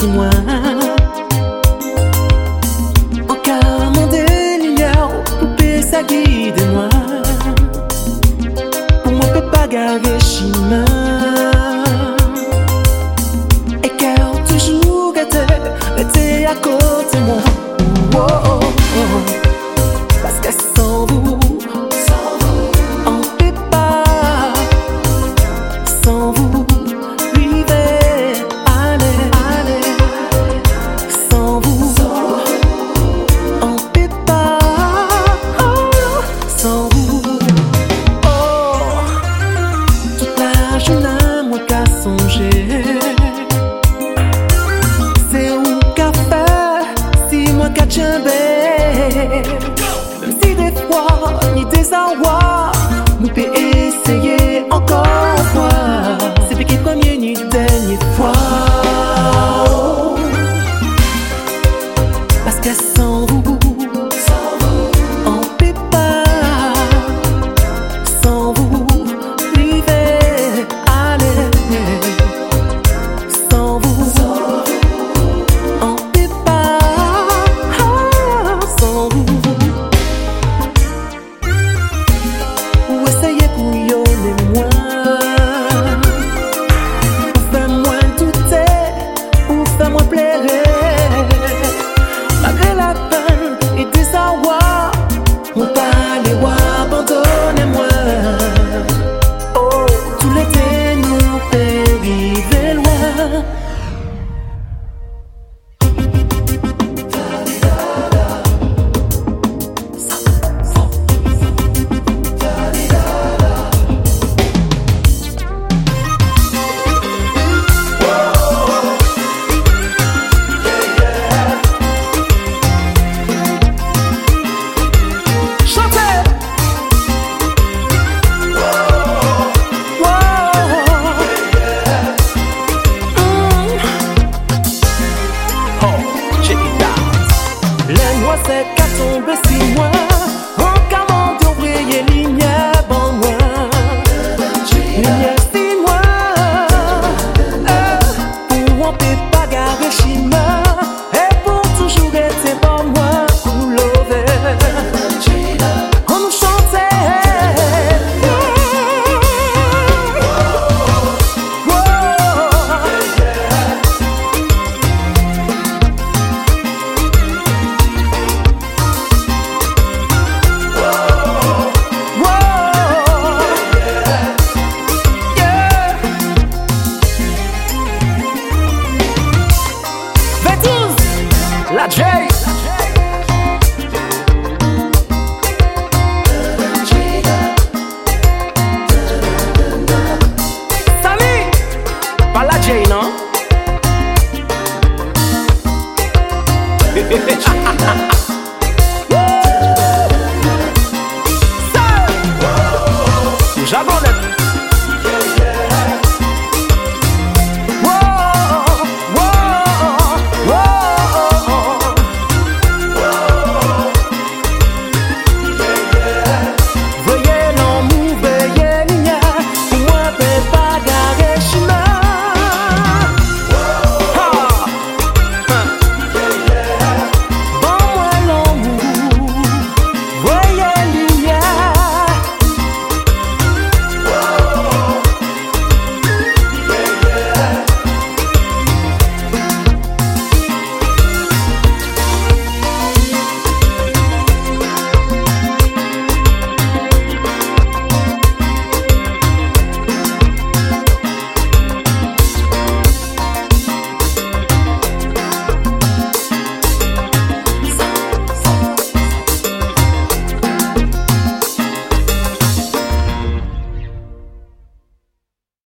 dis-moi. Encore mon lumière, poupée, ça guide moi. Pour moi, peut pas garer chemin. Et cœur toujours gâté, rester à côté de moi. Oh, oh, oh. Parce que sans vous, on peut pas. Sans vous, vivre, aller. Sans vous, on peut pas. Sans vous, oh, toute la journée, moi qu'à songer. C'est où qu'à faire, si moi qu'à tchember. Même si des fois, ni des envois, nous payer.